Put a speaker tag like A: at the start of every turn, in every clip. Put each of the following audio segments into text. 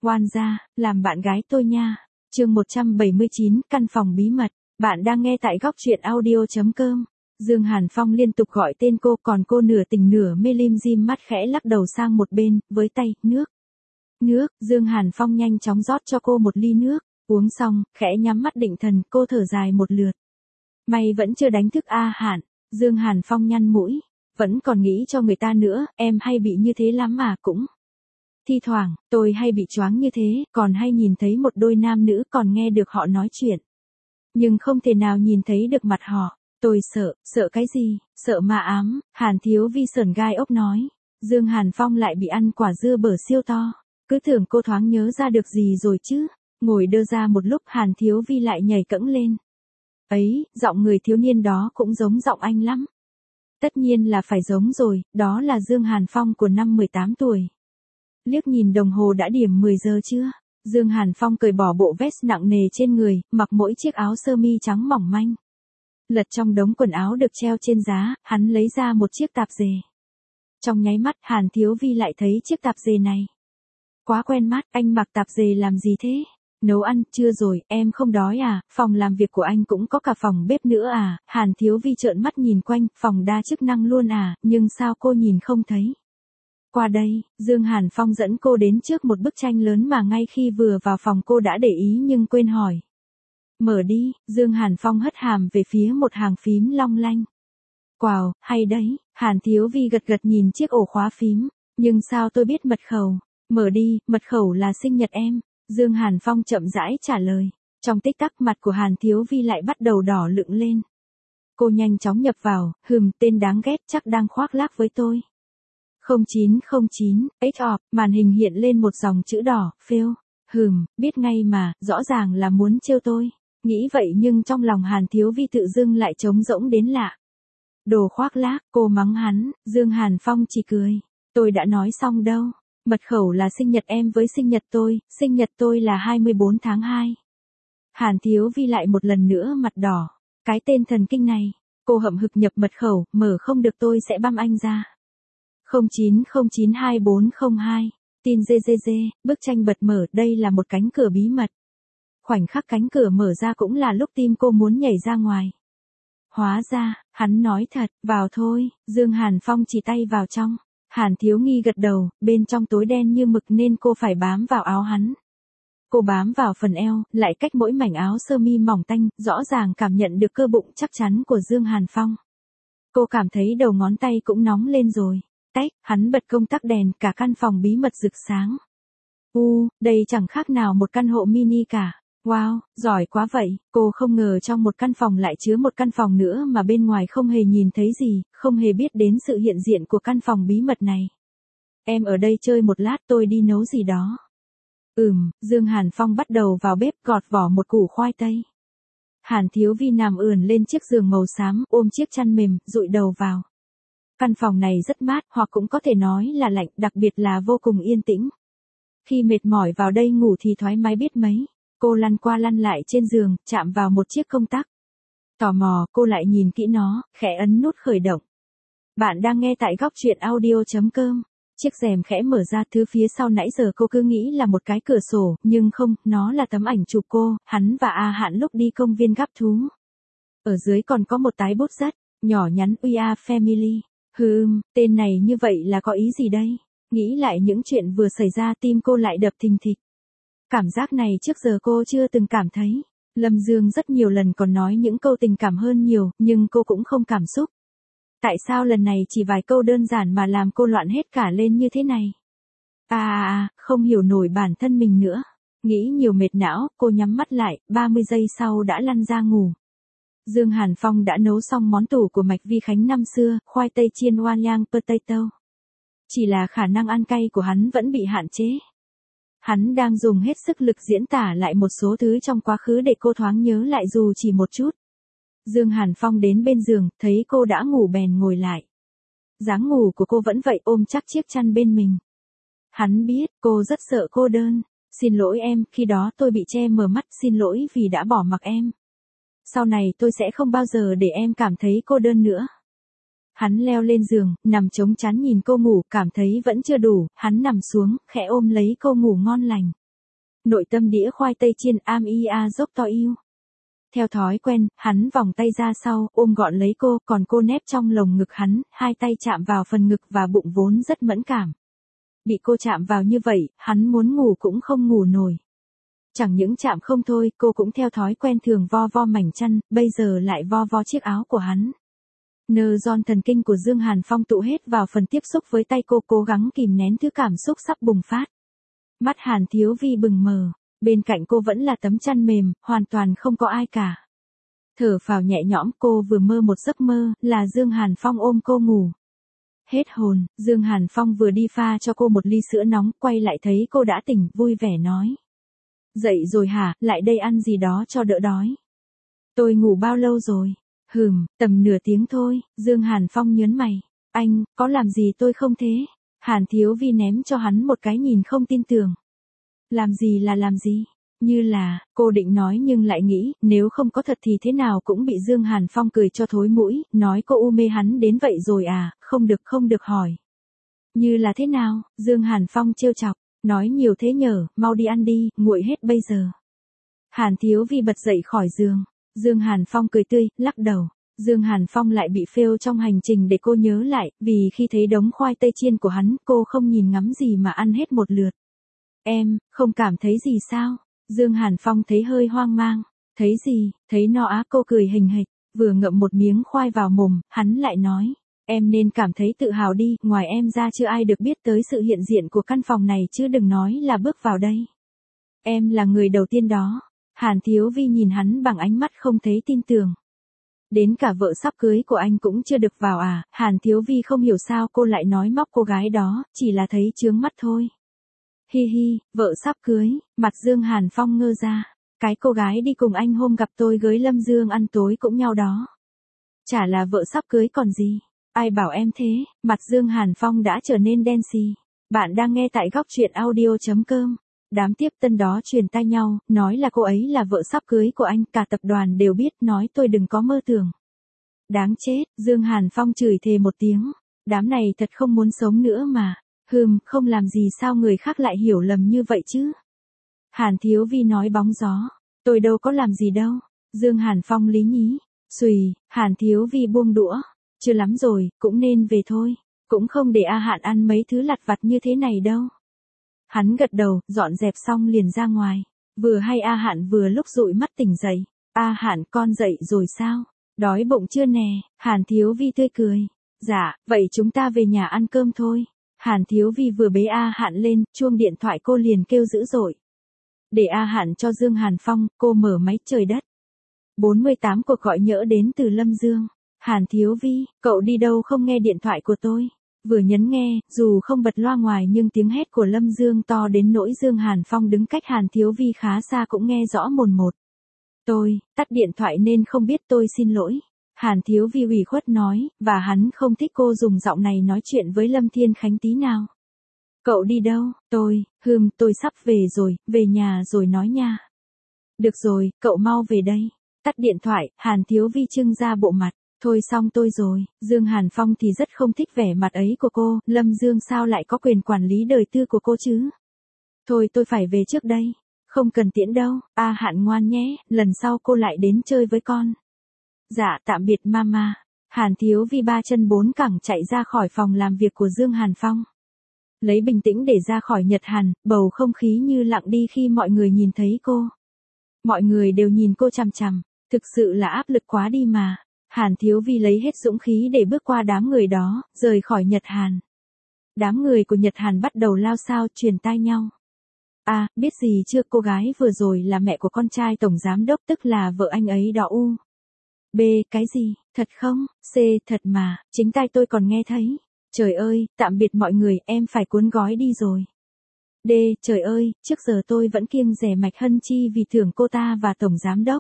A: Oan gia, làm bạn gái tôi nha. Chương 179, căn phòng bí mật. Bạn đang nghe tại góc truyện audio.com. Dương Hàn Phong liên tục gọi tên cô, còn cô nửa tỉnh nửa mê lim dim mắt khẽ lắc đầu sang một bên, với tay, nước. Nước, Dương Hàn Phong nhanh chóng rót cho cô một ly nước, uống xong, khẽ nhắm mắt định thần, cô thở dài một lượt. May vẫn chưa đánh thức A Hạn, Dương Hàn Phong nhăn mũi, vẫn còn nghĩ cho người ta nữa, em hay bị như thế lắm mà cũng. Thi thoảng, tôi hay bị choáng như thế, còn hay nhìn thấy một đôi nam nữ còn nghe được họ nói chuyện. Nhưng không thể nào nhìn thấy được mặt họ. Tôi sợ cái gì, sợ ma ám, Hàn Thiếu Vi sởn gai ốc nói. Dương Hàn Phong lại bị ăn quả dưa bở siêu to. Cứ tưởng cô thoáng nhớ ra được gì rồi chứ. Ngồi đơ ra một lúc Hàn Thiếu Vi lại nhảy cẫng lên. Ấy, giọng người thiếu niên đó cũng giống giọng anh lắm. Tất nhiên là phải giống rồi, đó là Dương Hàn Phong của năm 18 tuổi. Liếc nhìn đồng hồ đã điểm 10 giờ chưa? Dương Hàn Phong cởi bỏ bộ vest nặng nề trên người, mặc mỗi chiếc áo sơ mi trắng mỏng manh. Lật trong đống quần áo được treo trên giá, hắn lấy ra một chiếc tạp dề. Trong nháy mắt Hàn Thiếu Vi lại thấy chiếc tạp dề này. Quá quen mắt, anh mặc tạp dề làm gì thế? Nấu ăn, chưa rồi, em không đói à, phòng làm việc của anh cũng có cả phòng bếp nữa à, Hàn Thiếu Vi trợn mắt nhìn quanh, phòng đa chức năng luôn à, nhưng sao cô nhìn không thấy? Qua đây, Dương Hàn Phong dẫn cô đến trước một bức tranh lớn mà ngay khi vừa vào phòng cô đã để ý nhưng quên hỏi. Mở đi, Dương Hàn Phong hất hàm về phía một hàng phím long lanh. Wow, hay đấy, Hàn Thiếu Vi gật gật nhìn chiếc ổ khóa phím, nhưng sao tôi biết mật khẩu? Mở đi, mật khẩu là sinh nhật em. Dương Hàn Phong chậm rãi trả lời. Trong tích tắc mặt của Hàn Thiếu Vi lại bắt đầu đỏ lựng lên. Cô nhanh chóng nhập vào, tên đáng ghét chắc đang khoác lác với tôi. 0909, HR, màn hình hiện lên một dòng chữ đỏ, fail. Biết ngay mà, rõ ràng là muốn trêu tôi. Nghĩ vậy nhưng trong lòng Hàn Thiếu Vi tự dưng lại trống rỗng đến lạ. Đồ khoác lác, cô mắng hắn, Dương Hàn Phong chỉ cười. Tôi đã nói xong đâu. Mật khẩu là sinh nhật em với sinh nhật tôi là 24 tháng 2. Hàn Thiếu Vi lại một lần nữa mặt đỏ. Cái tên thần kinh này, cô hậm hực nhập mật khẩu, mở không được tôi sẽ băm anh ra. 09092402, tin GGG, bức tranh bật mở, đây là một cánh cửa bí mật. Khoảnh khắc cánh cửa mở ra cũng là lúc tim cô muốn nhảy ra ngoài. Hóa ra, hắn nói thật, vào thôi, Dương Hàn Phong chỉ tay vào trong. Hàn Thiếu Nghi gật đầu, bên trong tối đen như mực nên cô phải bám vào áo hắn. Cô bám vào phần eo, lại cách mỗi mảnh áo sơ mi mỏng tanh, rõ ràng cảm nhận được cơ bụng chắc chắn của Dương Hàn Phong. Cô cảm thấy đầu ngón tay cũng nóng lên rồi. Tách, hắn bật công tắc đèn, cả căn phòng bí mật rực sáng. Đây chẳng khác nào một căn hộ mini cả. Wow, giỏi quá vậy, cô không ngờ trong một căn phòng lại chứa một căn phòng nữa mà bên ngoài không hề nhìn thấy gì, không hề biết đến sự hiện diện của căn phòng bí mật này. Em ở đây chơi một lát tôi đi nấu gì đó. Dương Hàn Phong bắt đầu vào bếp gọt vỏ một củ khoai tây. Hàn Thiếu Vi nằm ườn lên chiếc giường màu xám, ôm chiếc chăn mềm, dụi đầu vào. Căn phòng này rất mát, hoặc cũng có thể nói là lạnh, đặc biệt là vô cùng yên tĩnh. Khi mệt mỏi vào đây ngủ thì thoải mái biết mấy. Cô lăn qua lăn lại trên giường, chạm vào một chiếc công tắc. Tò mò, cô lại nhìn kỹ nó, khẽ ấn nút khởi động. Bạn đang nghe tại góc truyện audio.com. Chiếc rèm khẽ mở ra, thứ phía sau nãy giờ cô cứ nghĩ là một cái cửa sổ, nhưng không, nó là tấm ảnh chụp cô, hắn và A Hạn lúc đi công viên gắp thú. Ở dưới còn có một tái bút rất nhỏ nhắn, We are family. Tên này như vậy là có ý gì đây? Nghĩ lại những chuyện vừa xảy ra tim cô lại đập thình thịch. Cảm giác này trước giờ cô chưa từng cảm thấy. Lâm Dương rất nhiều lần còn nói những câu tình cảm hơn nhiều, nhưng cô cũng không cảm xúc. Tại sao lần này chỉ vài câu đơn giản mà làm cô loạn hết cả lên như thế này? Không hiểu nổi bản thân mình nữa. Nghĩ nhiều mệt não, cô nhắm mắt lại, 30 giây sau đã lăn ra ngủ. Dương Hàn Phong đã nấu xong món tủ của Mạch Vi Khánh năm xưa, khoai tây chiên Wanyang potato. Chỉ là khả năng ăn cay của hắn vẫn bị hạn chế. Hắn đang dùng hết sức lực diễn tả lại một số thứ trong quá khứ để cô thoáng nhớ lại dù chỉ một chút. Dương Hàn Phong đến bên giường, thấy cô đã ngủ bèn ngồi lại. Dáng ngủ của cô vẫn vậy, ôm chắc chiếc chăn bên mình. Hắn biết, cô rất sợ cô đơn. Xin lỗi em, khi đó tôi bị che mờ mắt, xin lỗi vì đã bỏ mặc em. Sau này tôi sẽ không bao giờ để em cảm thấy cô đơn nữa. Hắn leo lên giường, nằm chống chán nhìn cô ngủ, cảm thấy vẫn chưa đủ, hắn nằm xuống, khẽ ôm lấy cô ngủ ngon lành. Nội tâm đĩa khoai tây chiên am ia dốc to yêu. Theo thói quen, hắn vòng tay ra sau, ôm gọn lấy cô, còn cô nép trong lồng ngực hắn, hai tay chạm vào phần ngực và bụng vốn rất mẫn cảm. Bị cô chạm vào như vậy, hắn muốn ngủ cũng không ngủ nổi. Chẳng những chạm không thôi, cô cũng theo thói quen thường vo vo mảnh chăn, bây giờ lại vo vo chiếc áo của hắn. Nơ giòn thần kinh của Dương Hàn Phong tụ hết vào phần tiếp xúc với tay cô, cố gắng kìm nén thứ cảm xúc sắp bùng phát. Mắt Hàn Thiếu Vi bừng mờ, bên cạnh cô vẫn là tấm chăn mềm, hoàn toàn không có ai cả. Thở phào nhẹ nhõm, cô vừa mơ một giấc mơ, là Dương Hàn Phong ôm cô ngủ. Hết hồn, Dương Hàn Phong vừa đi pha cho cô một ly sữa nóng, quay lại thấy cô đã tỉnh, vui vẻ nói. Dậy rồi hả, lại đây ăn gì đó cho đỡ đói. Tôi ngủ bao lâu rồi? Tầm nửa tiếng thôi, Dương Hàn Phong nhớn mày. Anh, có làm gì tôi không thế? Hàn Thiếu Vi ném cho hắn một cái nhìn không tin tưởng. Làm gì là làm gì? Như là, cô định nói nhưng lại nghĩ, nếu không có thật thì thế nào cũng bị Dương Hàn Phong cười cho thối mũi, nói cô u mê hắn đến vậy rồi à, không được hỏi. Như là thế nào? Dương Hàn Phong trêu chọc, nói nhiều thế nhở, mau đi ăn đi, nguội hết bây giờ. Hàn Thiếu Vi bật dậy khỏi giường, Dương Hàn Phong cười tươi, lắc đầu. Dương Hàn Phong lại bị fail trong hành trình để cô nhớ lại, vì khi thấy đống khoai tây chiên của hắn, cô không nhìn ngắm gì mà ăn hết một lượt. Em, không cảm thấy gì sao? Dương Hàn Phong thấy hơi hoang mang. Thấy gì, thấy no á, cô cười hình hịch, vừa ngậm một miếng khoai vào mồm, hắn lại nói. Em nên cảm thấy tự hào đi, ngoài em ra chưa ai được biết tới sự hiện diện của căn phòng này chứ đừng nói là bước vào đây. Em là người đầu tiên đó. Hàn Thiếu Vi nhìn hắn bằng ánh mắt không thấy tin tưởng. Đến cả vợ sắp cưới của anh cũng chưa được vào à? Hàn Thiếu Vi không hiểu sao cô lại nói móc cô gái đó, chỉ là thấy chướng mắt thôi. Hi hi, vợ sắp cưới, mặt Dương Hàn Phong ngơ ra. Cái cô gái đi cùng anh hôm gặp tôi với Lâm Dương ăn tối cũng nhau đó. Chả là vợ sắp cưới còn gì. Ai bảo em thế? Mặt Dương Hàn Phong đã trở nên đen xì. Bạn đang nghe tại góc truyện audio.com. Đám tiếp tân đó truyền tai nhau, nói là cô ấy là vợ sắp cưới của anh, cả tập đoàn đều biết, nói tôi đừng có mơ tưởng. Đáng chết, Dương Hàn Phong chửi thề một tiếng. Đám này thật không muốn sống nữa mà. Không làm gì sao người khác lại hiểu lầm như vậy chứ. Hàn Thiếu Vi nói bóng gió. Tôi đâu có làm gì đâu. Dương Hàn Phong lý nhí. Xùy, Hàn Thiếu Vi buông đũa. Chưa lắm rồi, cũng nên về thôi. Cũng không để A Hạn ăn mấy thứ lặt vặt như thế này đâu. Hắn gật đầu, dọn dẹp xong liền ra ngoài. Vừa hay A Hạn vừa lúc dụi mắt tỉnh dậy. A Hạn, con dậy rồi sao? Đói bụng chưa nè? Hàn Thiếu Vi tươi cười. Dạ, vậy chúng ta về nhà ăn cơm thôi. Hàn Thiếu Vi vừa bế A Hạn lên, chuông điện thoại cô liền kêu dữ dội. Để A Hạn cho Dương Hàn Phong, cô mở máy trời đất. 48 cuộc gọi nhỡ đến từ Lâm Dương. Hàn Thiếu Vi, cậu đi đâu không nghe điện thoại của tôi? Vừa nhấn nghe, dù không bật loa ngoài nhưng tiếng hét của Lâm Dương to đến nỗi Dương Hàn Phong đứng cách Hàn Thiếu Vi khá xa cũng nghe rõ mồn một. Tôi, tắt điện thoại nên không biết, tôi xin lỗi. Hàn Thiếu Vi ủy khuất nói, và hắn không thích cô dùng giọng này nói chuyện với Lâm Thiên Khánh tí nào. Cậu đi đâu? Tôi sắp về rồi, về nhà rồi nói nha. Được rồi, cậu mau về đây. Tắt điện thoại, Hàn Thiếu Vi trưng ra bộ mặt. Thôi xong tôi rồi, Dương Hàn Phong thì rất không thích vẻ mặt ấy của cô, Lâm Dương sao lại có quyền quản lý đời tư của cô chứ? Thôi tôi phải về trước đây. Không cần tiễn đâu, A Hạn ngoan nhé, lần sau cô lại đến chơi với con. Dạ, tạm biệt mama. Hàn Thiếu Vi ba chân bốn cẳng chạy ra khỏi phòng làm việc của Dương Hàn Phong. Lấy bình tĩnh để ra khỏi Nhật Hàn, bầu không khí như lặng đi khi mọi người nhìn thấy cô. Mọi người đều nhìn cô chằm chằm, thực sự là áp lực quá đi mà. Hàn Thiếu Vi lấy hết dũng khí để bước qua đám người đó, rời khỏi Nhật Hàn. Đám người của Nhật Hàn bắt đầu lao xao truyền tai nhau. À, biết gì chưa, cô gái vừa rồi là mẹ của con trai tổng giám đốc, tức là vợ anh ấy đó. B, cái gì, thật không? C, thật mà, chính tai tôi còn nghe thấy. Trời ơi, tạm biệt mọi người, em phải cuốn gói đi rồi. D, trời ơi, trước giờ tôi vẫn kiêng dè Mạch Hân Chi vì thưởng cô ta và tổng giám đốc.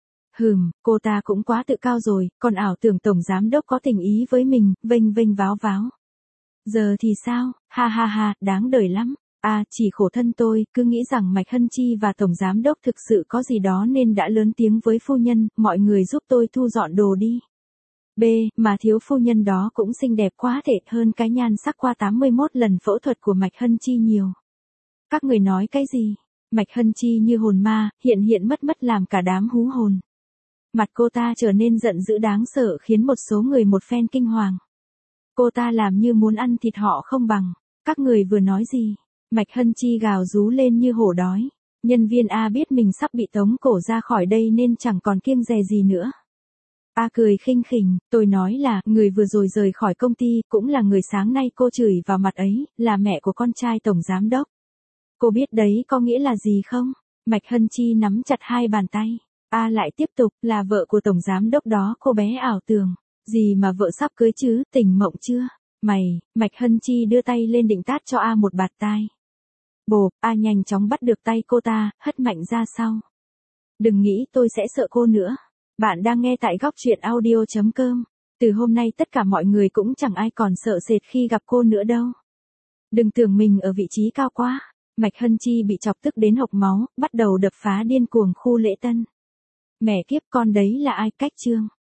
A: Cô ta cũng quá tự cao rồi, còn ảo tưởng tổng giám đốc có tình ý với mình, vênh vênh váo váo. Giờ thì sao, ha ha ha, đáng đời lắm. À, chỉ khổ thân tôi, cứ nghĩ rằng Mạch Hân Chi và tổng giám đốc thực sự có gì đó nên đã lớn tiếng với phu nhân, mọi người giúp tôi thu dọn đồ đi. B, mà thiếu phu nhân đó cũng xinh đẹp quá thể hơn cái nhan sắc qua 81 lần phẫu thuật của Mạch Hân Chi nhiều. Các người nói cái gì? Mạch Hân Chi như hồn ma, hiện mất làm cả đám hú hồn. Mặt cô ta trở nên giận dữ đáng sợ khiến một số người một phen kinh hoàng. Cô ta làm như muốn ăn thịt họ không bằng. Các người vừa nói gì? Mạch Hân Chi gào rú lên như hổ đói. Nhân viên A biết mình sắp bị tống cổ ra khỏi đây nên chẳng còn kiêng dè gì nữa. A cười khinh khỉnh, tôi nói là, người vừa rồi rời khỏi công ty, cũng là người sáng nay cô chửi vào mặt ấy, là mẹ của con trai tổng giám đốc. Cô biết đấy có nghĩa là gì không? Mạch Hân Chi nắm chặt hai bàn tay. A lại tiếp tục, là vợ của tổng giám đốc đó, cô bé ảo tưởng. Gì mà vợ sắp cưới chứ, tỉnh mộng chưa? Mày, Mạch Hân Chi đưa tay lên định tát cho A một bạt tai. Bộp, A nhanh chóng bắt được tay cô ta, hất mạnh ra sau. Đừng nghĩ tôi sẽ sợ cô nữa. Bạn đang nghe tại góc truyện audio.com. Từ hôm nay tất cả mọi người cũng chẳng ai còn sợ sệt khi gặp cô nữa đâu. Đừng tưởng mình ở vị trí cao quá. Mạch Hân Chi bị chọc tức đến hộc máu, bắt đầu đập phá điên cuồng khu lễ tân. Mẹ kiếp, con đấy là ai? Cách Trương.